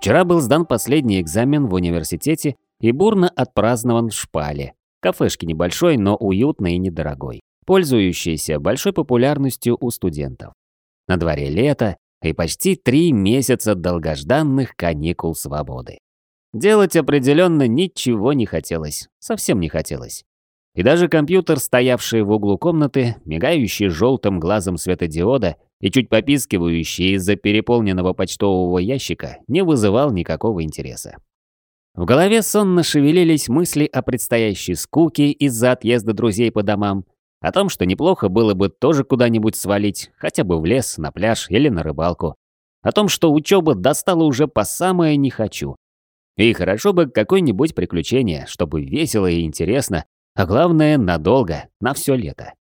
Вчера был сдан последний экзамен в университете и бурно отпразднован в Шпале. Кафешке небольшой, но уютной и недорогой, пользующейся большой популярностью у студентов. На дворе лето и почти 3 месяца долгожданных каникул свободы. Делать определенно ничего не хотелось, совсем не хотелось. И даже компьютер, стоявший в углу комнаты, мигающий желтым глазом светодиода и чуть попискивающий из-за переполненного почтового ящика, не вызывал никакого интереса. В голове сонно шевелились мысли о предстоящей скуке из-за отъезда друзей по домам, о том, что неплохо было бы тоже куда-нибудь свалить, хотя бы в лес, на пляж или на рыбалку. О том, что учеба достала уже по самое не хочу. И хорошо бы какое-нибудь приключение, чтобы весело и интересно, а главное, надолго, на все лето.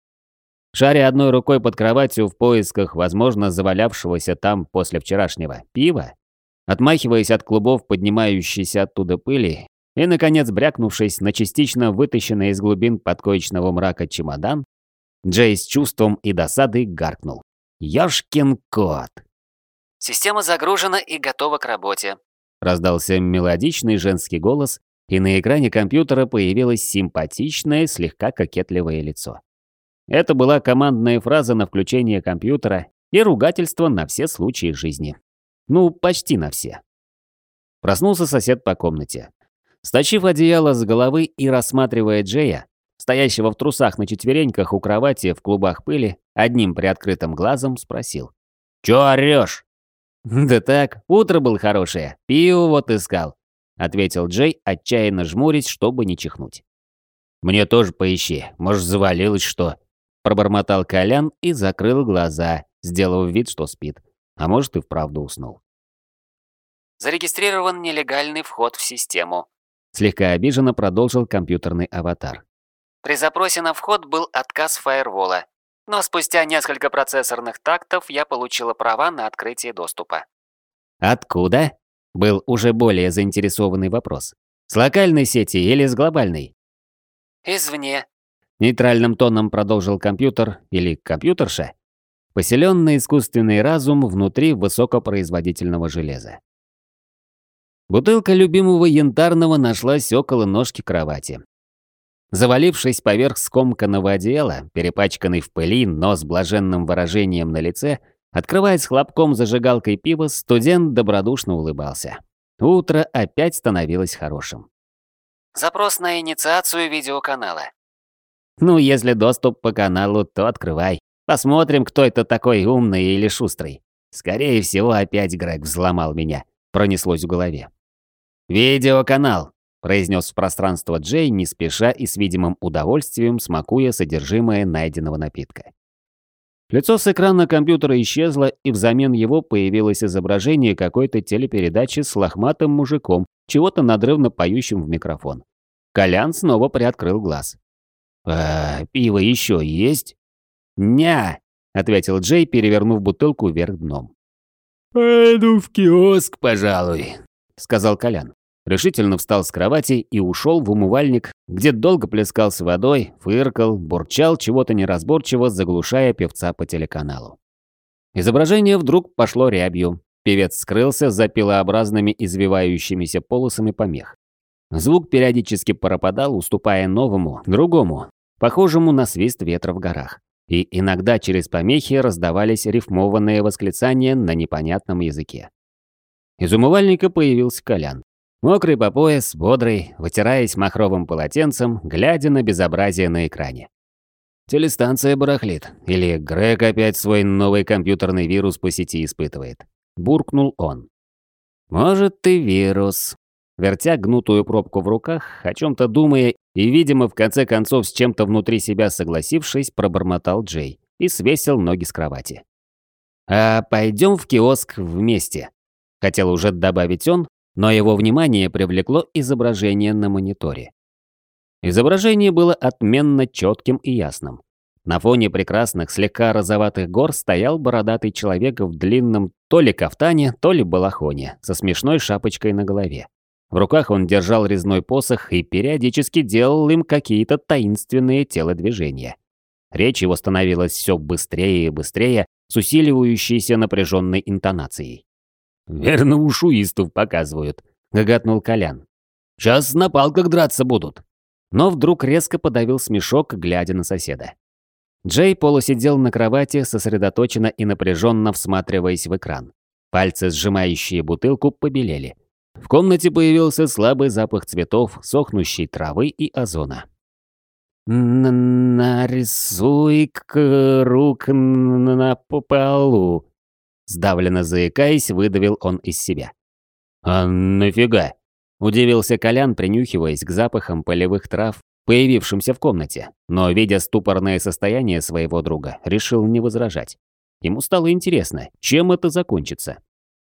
Шаря одной рукой под кроватью в поисках, возможно, завалявшегося там после вчерашнего пива, отмахиваясь от клубов поднимающейся оттуда пыли и, наконец, брякнувшись на частично вытащенный из глубин подкоечного мрака чемодан, Джей с чувством и досадой гаркнул: «Ёшкин кот!» «Система загружена и готова к работе», — раздался мелодичный женский голос, и на экране компьютера появилось симпатичное, слегка кокетливое лицо. Это была командная фраза на включение компьютера и ругательство на все случаи жизни. Ну, почти на все. Проснулся сосед по комнате. Стащив одеяло с головы и рассматривая Джея, стоящего в трусах на четвереньках у кровати в клубах пыли, одним приоткрытым глазом спросил: «Чё орёшь?» «Да так, утро было хорошее, пиво вот искал», — ответил Джей, отчаянно жмурясь, чтобы не чихнуть. «Мне тоже поищи, может, завалилось что?» — пробормотал Колян и закрыл глаза, сделав вид, что спит, а может и вправду уснул. «Зарегистрирован нелегальный вход в систему», — слегка обиженно продолжил компьютерный аватар. «При запросе на вход был отказ фаервола, но спустя несколько процессорных тактов я получила права на открытие доступа». «Откуда?» — был уже более заинтересованный вопрос. «С локальной сети или с глобальной?» «Извне», — нейтральным тоном продолжил компьютер или компьютерша, поселенный искусственный разум внутри высокопроизводительного железа. Бутылка любимого янтарного нашлась около ножки кровати. Завалившись поверх скомканного одеяла, перепачканный в пыли, но с блаженным выражением на лице, открывая с хлопком зажигалкой пива, студент добродушно улыбался. Утро опять становилось хорошим. «Запрос на инициацию видеоканала». «Ну, если доступ по каналу, то открывай. Посмотрим, кто это такой умный или шустрый. Скорее всего, опять Грег взломал меня», — пронеслось в голове. «Видеоканал», — произнес в пространство Джей, не спеша и с видимым удовольствием смакуя содержимое найденного напитка. Лицо с экрана компьютера исчезло, и взамен его появилось изображение какой-то телепередачи с лохматым мужиком, чего-то надрывно поющим в микрофон. Колян снова приоткрыл глаз. Пиво еще есть?» «Ня», — ответил Джей, перевернув бутылку вверх дном. «Пойду в киоск, пожалуй», — сказал Колян. Решительно встал с кровати и ушел в умывальник, где долго плескался водой, фыркал, бурчал чего-то неразборчиво, заглушая певца по телеканалу. Изображение вдруг пошло рябью. Певец скрылся за пилообразными извивающимися полосами помех. Звук периодически пропадал, уступая новому, другому, похожему на свист ветра в горах. И иногда через помехи раздавались рифмованные восклицания на непонятном языке. Из умывальника появился Колян. Мокрый по пояс, бодрый, вытираясь махровым полотенцем, глядя на безобразие на экране. Телестанция барахлит, или Грег опять свой новый компьютерный вирус по сети испытывает. Буркнул он. «Может, ты вирус». Вертя гнутую пробку в руках, о чем-то думая и, видимо, в конце концов с чем-то внутри себя согласившись, пробормотал Джей и свесил ноги с кровати. «А пойдем в киоск вместе», — хотел уже добавить он, но его внимание привлекло изображение на мониторе. Изображение было отменно четким и ясным. На фоне прекрасных, слегка розоватых гор стоял бородатый человек в длинном то ли кафтане, то ли балахоне, со смешной шапочкой на голове. В руках он держал резной посох и периодически делал им какие-то таинственные телодвижения. Речь его становилась все быстрее и быстрее, с усиливающейся напряженной интонацией. «Верно, у шуистов показывают», — гоготнул Колян. «Сейчас на палках драться будут». Но вдруг резко подавил смешок, глядя на соседа. Джей полусидел на кровати, сосредоточенно и напряженно всматриваясь в экран. Пальцы, сжимающие бутылку, побелели. В комнате появился слабый запах цветов, сохнущей травы и озона. «Нарисуй круг на полу», — сдавленно заикаясь, выдавил он из себя. «А нафига?» — удивился Колян, принюхиваясь к запахам полевых трав, появившимся в комнате, но, видя ступорное состояние своего друга, решил не возражать. Ему стало интересно, чем это закончится.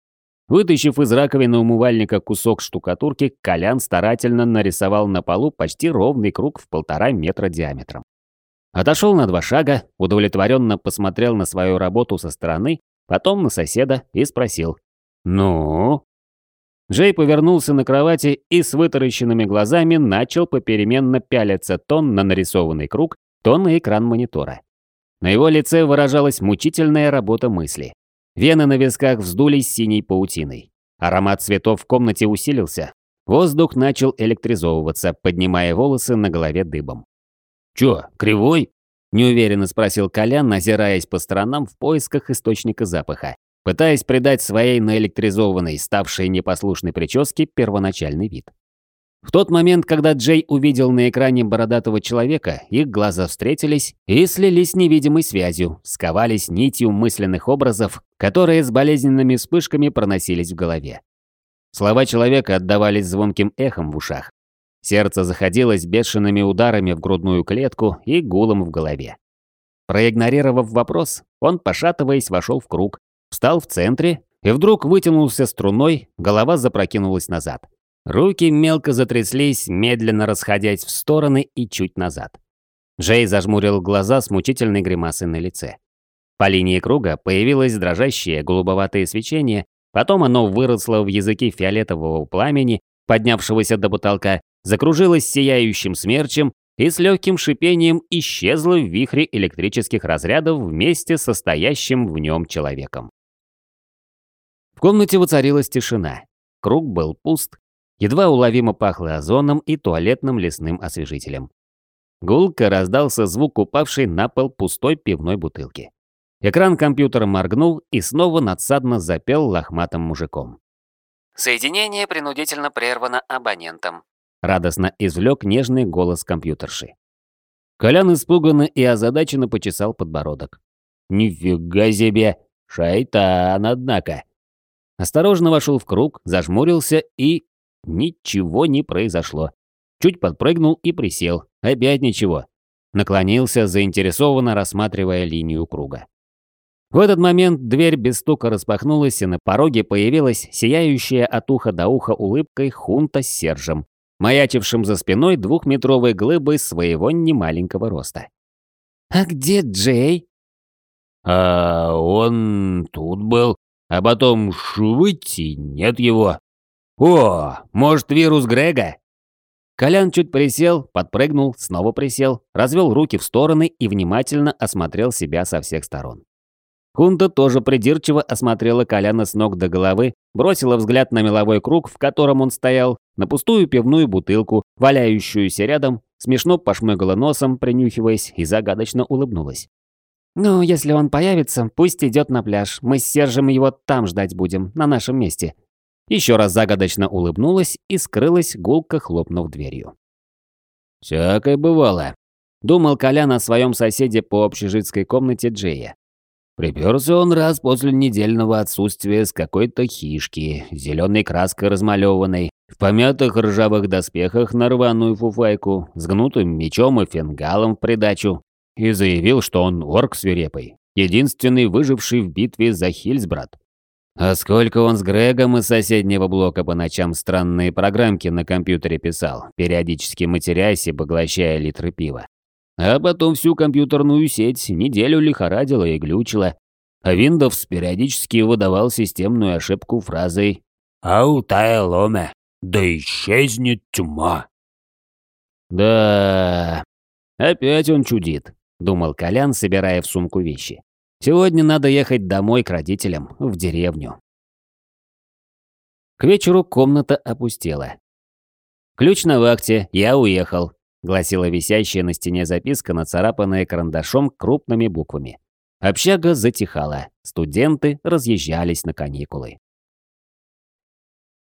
Вытащив из раковины умывальника кусок штукатурки, Колян старательно нарисовал на полу почти ровный круг в 1,5 метра диаметром. Отошел на 2 шага, удовлетворенно посмотрел на свою работу со стороны, потом на соседа и спросил: «Ну?» Джей повернулся на кровати и с вытаращенными глазами начал попеременно пялиться то на нарисованный круг, то на экран монитора. На его лице выражалась мучительная работа мысли. Вены на висках вздулись синей паутиной. Аромат цветов в комнате усилился. Воздух начал электризовываться, поднимая волосы на голове дыбом. «Чё, кривой?» – неуверенно спросил Колян, озираясь по сторонам в поисках источника запаха, пытаясь придать своей наэлектризованной, ставшей непослушной прическе первоначальный вид. В тот момент, когда Джей увидел на экране бородатого человека, их глаза встретились и слились невидимой связью, сковались нитью мысленных образов, которые с болезненными вспышками проносились в голове. Слова человека отдавались звонким эхом в ушах. Сердце заходилось бешеными ударами в грудную клетку и гулом в голове. Проигнорировав вопрос, он, пошатываясь, вошел в круг, встал в центре и вдруг вытянулся струной, голова запрокинулась назад. Руки мелко затряслись, медленно расходясь в стороны и чуть назад. Джей зажмурил глаза с мучительной гримасой на лице. По линии круга появилось дрожащее голубоватое свечение, потом оно выросло в языки фиолетового пламени, поднявшегося до потолка, закружилось сияющим смерчем и с легким шипением исчезло в вихре электрических разрядов вместе со стоящим в нем человеком. В комнате воцарилась тишина. Круг был пуст. Едва уловимо пахло озоном и туалетным лесным освежителем. Гулко раздался звук упавшей на пол пустой пивной бутылки. Экран компьютера моргнул и снова надсадно запел лохматым мужиком. «Соединение принудительно прервано абонентом», — радостно извлек нежный голос компьютерши. Колян испуганно и озадаченно почесал подбородок. «Нифига себе! Шайтан, однако!» Осторожно вошел в круг, зажмурился и... Ничего не произошло. Чуть подпрыгнул и присел. Опять ничего. Наклонился, заинтересованно рассматривая линию круга. В этот момент дверь без стука распахнулась, и на пороге появилась сияющая от уха до уха улыбкой Хунта с Сержем, маячившим за спиной 2-метровой глыбой своего немаленького роста. «А где Джей?» «А он тут был, а потом швыть, и нет его». «О, может, вирус Грега?» Колян чуть присел, подпрыгнул, снова присел, развел руки в стороны и внимательно осмотрел себя со всех сторон. Хунта тоже придирчиво осмотрела Коляна с ног до головы, бросила взгляд на меловой круг, в котором он стоял, на пустую пивную бутылку, валяющуюся рядом, смешно пошмыгала носом, принюхиваясь, и загадочно улыбнулась. «Ну, если он появится, пусть идет на пляж. Мы с Сержем его там ждать будем, на нашем месте». Еще раз загадочно улыбнулась и скрылась, гулко хлопнув дверью. «Всякое бывало», — думал Колян о своем соседе по общежитской комнате Джея. Приперся он раз после недельного отсутствия с какой-то хишки, зеленой краской размалеванной, в помятых ржавых доспехах на рваную фуфайку, с гнутым мечом и фингалом в придачу, и заявил, что он орк свирепый, единственный выживший в битве за Хильсбрад. А сколько он с Грегом из соседнего блока по ночам странные программки на компьютере писал, периодически матерясь и поглощая литры пива. А потом всю компьютерную сеть неделю лихорадила и глючила, а Windows периодически выдавал системную ошибку фразой «Аутая ломе, да исчезнет тьма». «Да, опять он чудит», — думал Колян, собирая в сумку вещи. «Сегодня надо ехать домой к родителям, в деревню». К вечеру комната опустела. «Ключ на вахте, я уехал», — гласила висящая на стене записка, нацарапанная карандашом крупными буквами. Общага затихала, студенты разъезжались на каникулы.